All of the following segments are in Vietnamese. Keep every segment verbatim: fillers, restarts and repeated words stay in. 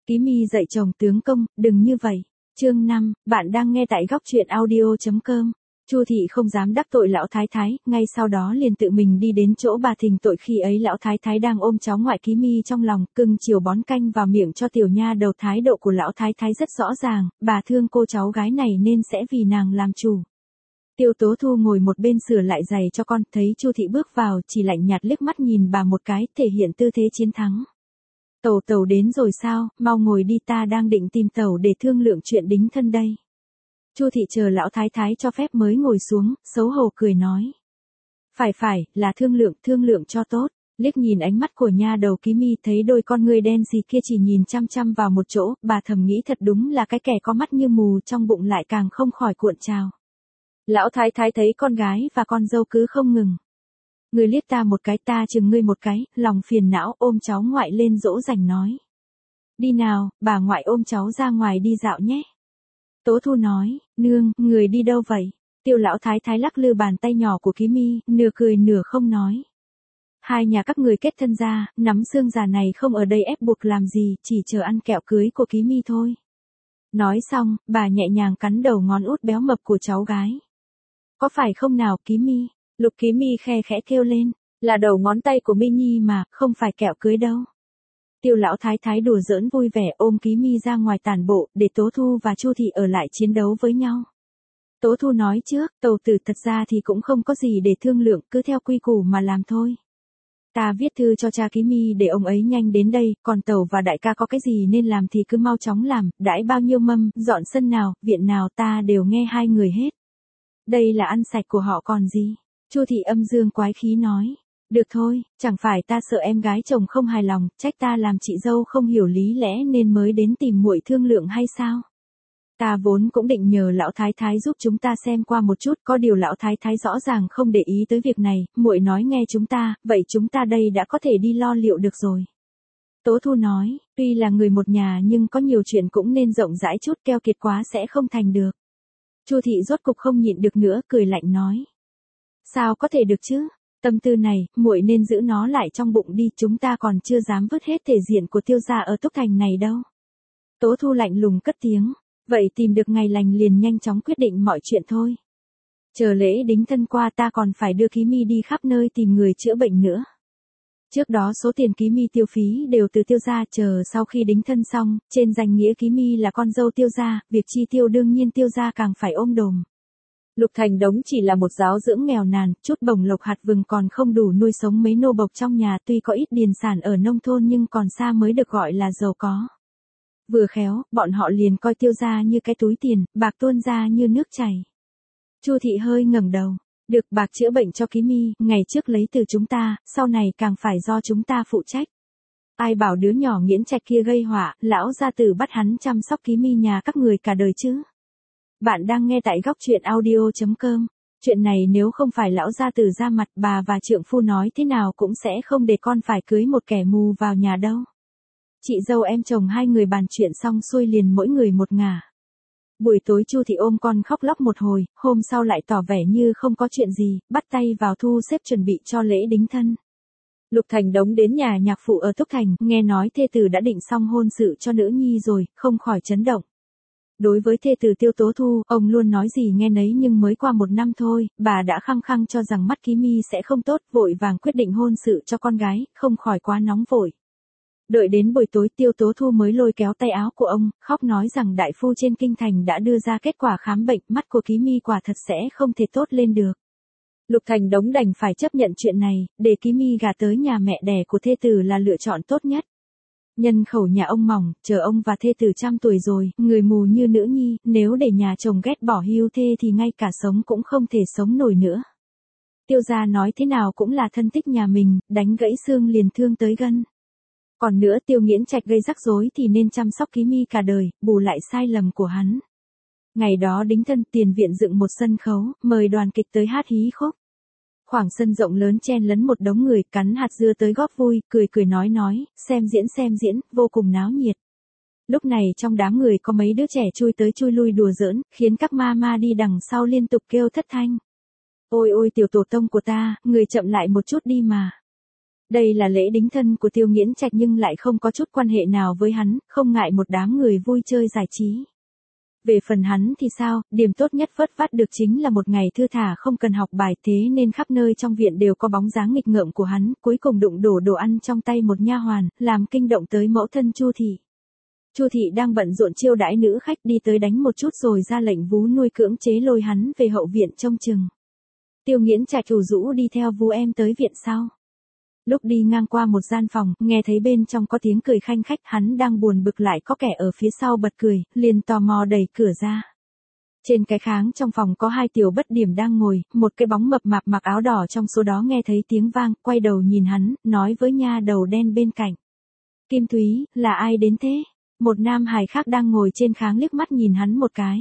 Ký Mi dạy chồng tướng công, đừng như vậy. Chương năm, bạn đang nghe tại góc truyện audio chấm com. Chu thị không dám đắc tội lão thái thái, ngay sau đó liền tự mình đi đến chỗ bà thỉnh tội. Khi ấy lão thái thái đang ôm cháu ngoại Ký Mi trong lòng, cưng chiều bón canh vào miệng cho tiểu nha đầu. Thái độ của lão thái thái rất rõ ràng, bà thương cô cháu gái này nên sẽ vì nàng làm chủ. Tiêu Tố Thu ngồi một bên sửa lại giày cho con, thấy Chu thị bước vào, chỉ lạnh nhạt liếc mắt nhìn bà một cái, thể hiện tư thế chiến thắng. Tẩu tẩu đến rồi sao, mau ngồi đi, ta đang định tìm tẩu để thương lượng chuyện đính thân đây. Chu thị chờ lão thái thái cho phép mới ngồi xuống, xấu hổ cười nói. Phải phải, là thương lượng, thương lượng cho tốt. Liếc nhìn ánh mắt của nha đầu Ký Mi, thấy đôi con ngươi đen gì kia chỉ nhìn chăm chăm vào một chỗ, bà thầm nghĩ thật đúng là cái kẻ có mắt như mù, trong bụng lại càng không khỏi cuộn trào. Lão thái thái thấy con gái và con dâu cứ không ngừng. Ngươi liếc ta một cái, ta chừng ngươi một cái, lòng phiền não, ôm cháu ngoại lên dỗ dành nói. Đi nào, bà ngoại ôm cháu ra ngoài đi dạo nhé. Tố Thu nói, nương, người đi đâu vậy? Tiêu lão thái thái lắc lư bàn tay nhỏ của Ký Mi, nửa cười nửa không nói. Hai nhà các người kết thân ra, nắm xương già này không ở đây ép buộc làm gì, chỉ chờ ăn kẹo cưới của Ký Mi thôi. Nói xong, bà nhẹ nhàng cắn đầu ngón út béo mập của cháu gái. Có phải không nào Ký Mi? Lục Ký Mi khe khẽ kêu lên, là đầu ngón tay của Mi Nhi mà, không phải kẹo cưới đâu. Tiêu lão thái thái đùa giỡn vui vẻ ôm Ký Mi ra ngoài tản bộ, để Tố Thu và Chu thị ở lại chiến đấu với nhau. Tố Thu nói trước, tẩu tử thật ra thì cũng không có gì để thương lượng, cứ theo quy củ mà làm thôi. Ta viết thư cho cha Ký Mi để ông ấy nhanh đến đây, còn tẩu và đại ca có cái gì nên làm thì cứ mau chóng làm, đãi bao nhiêu mâm, dọn sân nào, viện nào ta đều nghe hai người hết. Đây là ăn sạch của họ còn gì. Chu thị âm dương quái khí nói. Được thôi, chẳng phải ta sợ em gái chồng không hài lòng, trách ta làm chị dâu không hiểu lý lẽ nên mới đến tìm muội thương lượng hay sao? Ta vốn cũng định nhờ lão thái thái giúp chúng ta xem qua một chút, có điều lão thái thái rõ ràng không để ý tới việc này, muội nói nghe chúng ta, vậy chúng ta đây đã có thể đi lo liệu được rồi. Tố Thu nói, tuy là người một nhà nhưng có nhiều chuyện cũng nên rộng rãi chút, keo kiệt quá sẽ không thành được. Chu thị rốt cục không nhịn được nữa, cười lạnh nói. Sao có thể được chứ? Tâm tư này, muội nên giữ nó lại trong bụng đi, chúng ta còn chưa dám vứt hết thể diện của Tiêu gia ở Túc Thành này đâu. Tố Thu lạnh lùng cất tiếng, vậy tìm được ngày lành liền nhanh chóng quyết định mọi chuyện thôi. Chờ lễ đính thân qua ta còn phải đưa Ký Mi đi khắp nơi tìm người chữa bệnh nữa. Trước đó số tiền Ký Mi tiêu phí đều từ Tiêu gia, chờ sau khi đính thân xong, trên danh nghĩa Ký Mi là con dâu Tiêu gia, việc chi tiêu đương nhiên Tiêu gia càng phải ôm đồm. Lục Thành Đống chỉ là một giáo dưỡng nghèo nàn, chút bổng lộc hạt vừng còn không đủ nuôi sống mấy nô bộc trong nhà, tuy có ít điền sản ở nông thôn nhưng còn xa mới được gọi là giàu có. Vừa khéo, bọn họ liền coi Tiêu gia như cái túi tiền, bạc tuôn ra như nước chảy. Chu thị hơi ngẩng đầu, được bạc chữa bệnh cho Ký Mi, ngày trước lấy từ chúng ta, sau này càng phải do chúng ta phụ trách. Ai bảo đứa nhỏ Nghiễn Trạch kia gây họa, lão gia tử bắt hắn chăm sóc Ký Mi nhà các người cả đời chứ. Bạn đang nghe tại góc truyện audio chấm com. Chuyện này nếu không phải lão gia tử ra mặt, bà và trượng phu nói thế nào cũng sẽ không để con phải cưới một kẻ mù vào nhà đâu. Chị dâu em chồng hai người bàn chuyện xong xuôi liền mỗi người một ngả. Buổi tối Chu thị ôm con khóc lóc một hồi, hôm sau lại tỏ vẻ như không có chuyện gì, bắt tay vào thu xếp chuẩn bị cho lễ đính thân. Lục Thành Đống đến nhà nhạc phụ ở Túc Thành, nghe nói thê tử đã định xong hôn sự cho nữ nhi rồi, không khỏi chấn động. Đối với thê tử Tiêu Tố Thu, ông luôn nói gì nghe nấy nhưng mới qua một năm thôi, bà đã khăng khăng cho rằng mắt Ký Mi sẽ không tốt, vội vàng quyết định hôn sự cho con gái, không khỏi quá nóng vội. Đợi đến buổi tối Tiêu Tố Thu mới lôi kéo tay áo của ông, khóc nói rằng đại phu trên kinh thành đã đưa ra kết quả khám bệnh, mắt của Ký Mi quả thật sẽ không thể tốt lên được. Lục Thành Đống đành phải chấp nhận chuyện này, để Ký Mi gả tới nhà mẹ đẻ của thê tử là lựa chọn tốt nhất. Nhân khẩu nhà ông mỏng, chờ ông và thê tử trăm tuổi rồi, người mù như nữ nhi, nếu để nhà chồng ghét bỏ hưu thê thì ngay cả sống cũng không thể sống nổi nữa. Tiêu gia nói thế nào cũng là thân thích nhà mình, đánh gãy xương liền thương tới gân. Còn nữa Tiêu Nghiễn Trạch gây rắc rối thì nên chăm sóc Ký Mi cả đời, bù lại sai lầm của hắn. Ngày đó đính thân, tiền viện dựng một sân khấu, mời đoàn kịch tới hát hí khúc. Khoảng sân rộng lớn chen lấn một đống người, cắn hạt dưa tới góp vui, cười cười nói nói, xem diễn xem diễn, vô cùng náo nhiệt. Lúc này trong đám người có mấy đứa trẻ chui tới chui lui đùa giỡn, khiến các ma ma đi đằng sau liên tục kêu thất thanh. Ôi ôi tiểu tổ tông của ta, người chậm lại một chút đi mà. Đây là lễ đính thân của Tiêu Nghiễn Trạch nhưng lại không có chút quan hệ nào với hắn, không ngại một đám người vui chơi giải trí. Về phần hắn thì sao, điểm tốt nhất vớt vát được chính là một ngày thư thả không cần học bài, thế nên khắp nơi trong viện đều có bóng dáng nghịch ngợm của hắn, cuối cùng đụng đổ đồ ăn trong tay một nha hoàn, làm kinh động tới mẫu thân Chu thị. Chu thị đang bận rộn chiêu đãi nữ khách, đi tới đánh một chút rồi ra lệnh Vú Nuôi cưỡng chế lôi hắn về hậu viện trông chừng. Tiêu Nghiễn Trạch ủ rũ đi theo Vú em tới viện sau. Lúc đi ngang qua một gian phòng, nghe thấy bên trong có tiếng cười khanh khách, hắn đang buồn bực lại có kẻ ở phía sau bật cười, liền tò mò đẩy cửa ra. Trên cái kháng trong phòng có hai tiểu bất điểm đang ngồi, một cái bóng mập mạp mặc áo đỏ trong số đó nghe thấy tiếng vang, quay đầu nhìn hắn, nói với nha đầu đen bên cạnh. Kim Thúy, là ai đến thế? Một nam hài khác đang ngồi trên kháng liếc mắt nhìn hắn một cái.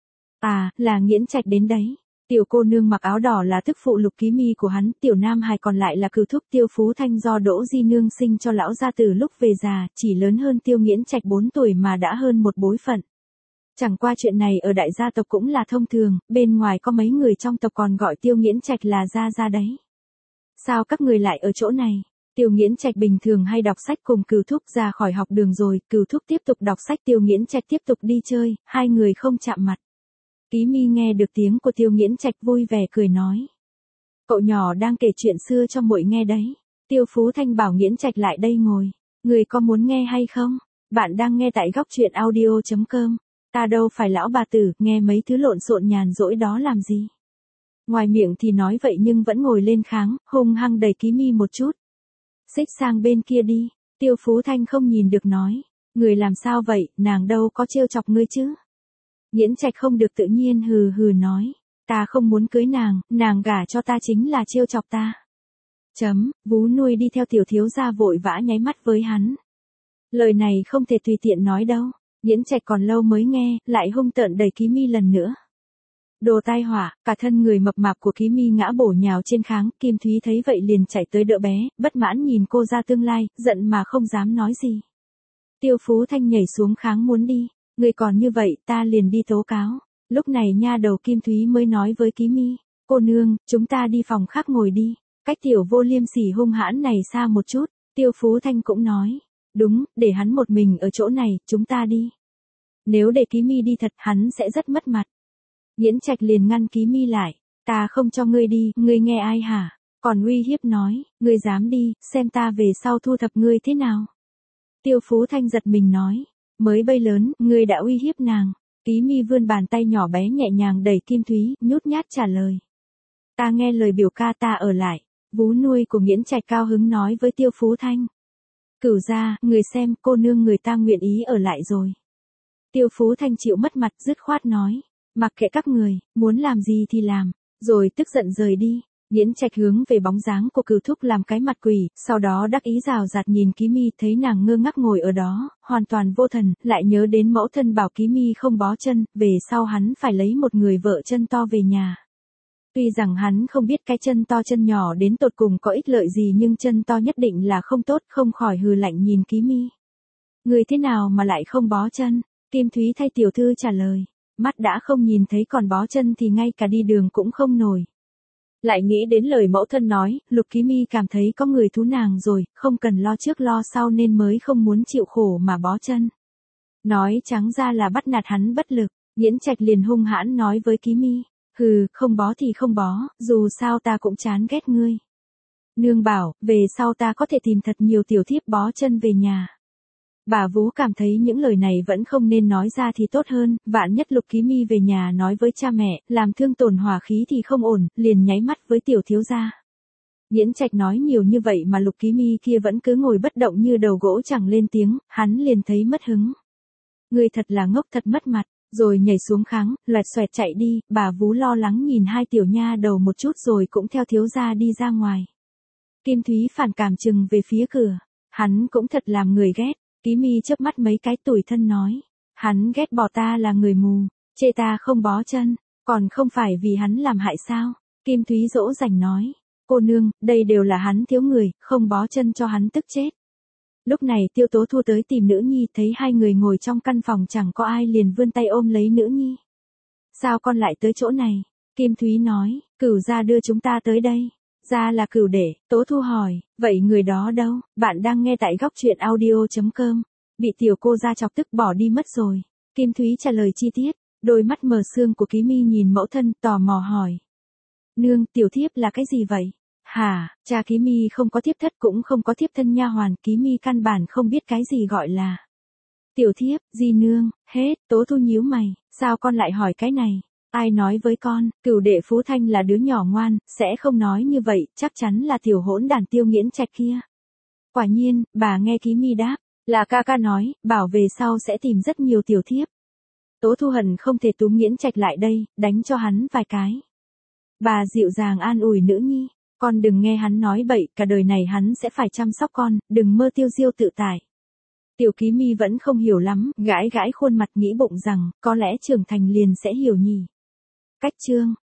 À, là Nghiễn Trạch đến đấy. Tiểu cô nương mặc áo đỏ là tức phụ Lục Ký Mi của hắn, tiểu nam hài còn lại là cửu thúc Tiêu Phú Thanh do Đỗ Di Nương sinh cho lão gia từ lúc về già, chỉ lớn hơn Tiêu Nghiễn Trạch bốn tuổi mà đã hơn một bối phận. Chẳng qua chuyện này ở đại gia tộc cũng là thông thường, bên ngoài có mấy người trong tộc còn gọi Tiêu Nghiễn Trạch là gia gia đấy. Sao các người lại ở chỗ này? Tiêu Nghiễn Trạch bình thường hay đọc sách cùng cửu thúc ra khỏi học đường rồi, cửu thúc tiếp tục đọc sách, Tiêu Nghiễn Trạch tiếp tục đi chơi, hai người không chạm mặt. Ký Mi nghe được tiếng của Tiêu Nghiễn Trạch vui vẻ cười nói. Cậu nhỏ đang kể chuyện xưa cho muội nghe đấy. Tiêu Phú Thanh bảo Nghiễn Trạch lại đây ngồi. Người có muốn nghe hay không? Bạn đang nghe tại góc truyện audio chấm com. Ta đâu phải lão bà tử, nghe mấy thứ lộn xộn nhàn rỗi đó làm gì. Ngoài miệng thì nói vậy nhưng vẫn ngồi lên kháng, hung hăng đẩy Ký Mi một chút. Xích sang bên kia đi. Tiêu Phú Thanh không nhìn được nói. Người làm sao vậy, nàng đâu có trêu chọc ngươi chứ. Nghiễn Trạch không được tự nhiên hừ hừ nói. Ta không muốn cưới nàng, nàng gả cho ta chính là trêu chọc ta. Chấm, Vú Nuôi đi theo tiểu thiếu gia vội vã nháy mắt với hắn. Lời này không thể tùy tiện nói đâu. Nghiễn Trạch còn lâu mới nghe, lại hung tợn đẩy Ký Mi lần nữa. Đồ tai họa, cả thân người mập mạp của Ký Mi ngã bổ nhào trên kháng, Kim Thúy thấy vậy liền chạy tới đỡ bé, bất mãn nhìn cô ra tương lai, giận mà không dám nói gì. Tiêu Phú Thanh nhảy xuống kháng muốn đi. Người còn như vậy, ta liền đi tố cáo. Lúc này nha đầu Kim Thúy mới nói với Ký Mi, cô nương, chúng ta đi phòng khác ngồi đi. Cách tiểu vô liêm sỉ hung hãn này xa một chút. Tiêu Phú Thanh cũng nói, đúng, để hắn một mình ở chỗ này, chúng ta đi. Nếu để Ký Mi đi thật, hắn sẽ rất mất mặt. Nghiễn Trạch liền ngăn Ký Mi lại, ta không cho ngươi đi, ngươi nghe ai hả? Còn uy hiếp nói, ngươi dám đi, xem ta về sau thu thập ngươi thế nào. Tiêu Phú Thanh giật mình nói. Mới bay lớn, ngươi đã uy hiếp nàng. Ký Mi vươn bàn tay nhỏ bé nhẹ nhàng đẩy Kim Thúy, nhút nhát trả lời. Ta nghe lời biểu ca, ta ở lại. Vú Nuôi của Nghiễn Trạch cao hứng nói với Tiêu Phú Thanh. Cửu gia, người xem, cô nương người ta nguyện ý ở lại rồi. Tiêu Phú Thanh chịu mất mặt, dứt khoát nói. Mặc kệ các người, muốn làm gì thì làm, rồi tức giận rời đi. Nghiễn Trạch hướng về bóng dáng của cửu thúc làm cái mặt quỷ, sau đó đắc ý rào rạt nhìn Ký Mi, thấy nàng ngơ ngác ngồi ở đó, hoàn toàn vô thần, lại nhớ đến mẫu thân bảo Ký Mi không bó chân, về sau hắn phải lấy một người vợ chân to về nhà. Tuy rằng hắn không biết cái chân to chân nhỏ đến tột cùng có ích lợi gì nhưng chân to nhất định là không tốt, không khỏi hừ lạnh nhìn Ký Mi. Người thế nào mà lại không bó chân? Kim Thúy thay tiểu thư trả lời, mắt đã không nhìn thấy còn bó chân thì ngay cả đi đường cũng không nổi. Lại nghĩ đến lời mẫu thân nói, Lục Ký Mi cảm thấy có người thú nàng rồi, không cần lo trước lo sau nên mới không muốn chịu khổ mà bó chân. Nói trắng ra là bắt nạt hắn bất lực, Nghiễn Trạch liền hung hãn nói với Ký Mi, hừ, không bó thì không bó, dù sao ta cũng chán ghét ngươi. Nương bảo, về sau ta có thể tìm thật nhiều tiểu thiếp bó chân về nhà. Bà Vú cảm thấy những lời này vẫn không nên nói ra thì tốt hơn, vạn nhất Lục Ký Mi về nhà nói với cha mẹ, làm thương tổn hòa khí thì không ổn, liền nháy mắt với tiểu thiếu gia. Nghiễn Trạch nói nhiều như vậy mà Lục Ký Mi kia vẫn cứ ngồi bất động như đầu gỗ chẳng lên tiếng, hắn liền thấy mất hứng. Người thật là ngốc, thật mất mặt, rồi nhảy xuống kháng, loẹt xoẹt chạy đi, bà Vú lo lắng nhìn hai tiểu nha đầu một chút rồi cũng theo thiếu gia đi ra ngoài. Kim Thúy phản cảm chừng về phía cửa, hắn cũng thật làm người ghét. Ký Mi chớp mắt mấy cái tủi thân nói, hắn ghét bỏ ta là người mù, chê ta không bó chân, còn không phải vì hắn làm hại sao? Kim Thúy dỗ dành nói, cô nương, đây đều là hắn thiếu người, không bó chân cho hắn tức chết. Lúc này Tiêu Tố Thu tới tìm nữ nhi, thấy hai người ngồi trong căn phòng chẳng có ai liền vươn tay ôm lấy nữ nhi. Sao con lại tới chỗ này? Kim Thúy nói, cửu gia đưa chúng ta tới đây. Ra là Cửu Đệ, Tố Thu hỏi, vậy người đó đâu? Bạn đang nghe tại góc truyện audio.com. Bị tiểu cô ra chọc tức bỏ đi mất rồi. Kim Thúy trả lời chi tiết, đôi mắt mờ sương của Ký Mi nhìn mẫu thân tò mò hỏi. Nương, tiểu thiếp là cái gì vậy? Hả, cha Ký Mi không có thiếp thất cũng không có thiếp thân nha hoàn, Ký Mi căn bản không biết cái gì gọi là tiểu thiếp, di nương, hết. Tố Thu nhíu mày, sao con lại hỏi cái này? Ai nói với con, Cửu Đệ Phú Thanh là đứa nhỏ ngoan, sẽ không nói như vậy, chắc chắn là tiểu hỗn đàn Tiêu Nghiễn Trạch kia. Quả nhiên, bà nghe Ký Mi đáp, là ca ca nói, bảo về sau sẽ tìm rất nhiều tiểu thiếp. Tố Thu hận không thể túm Nghiễn Trạch lại đây, đánh cho hắn vài cái. Bà dịu dàng an ủi nữ nhi, con đừng nghe hắn nói bậy, cả đời này hắn sẽ phải chăm sóc con, đừng mơ tiêu diêu tự tại. Tiểu Ký Mi vẫn không hiểu lắm, gãi gãi khuôn mặt nghĩ bụng rằng, có lẽ trưởng thành liền sẽ hiểu nhỉ. Cách chương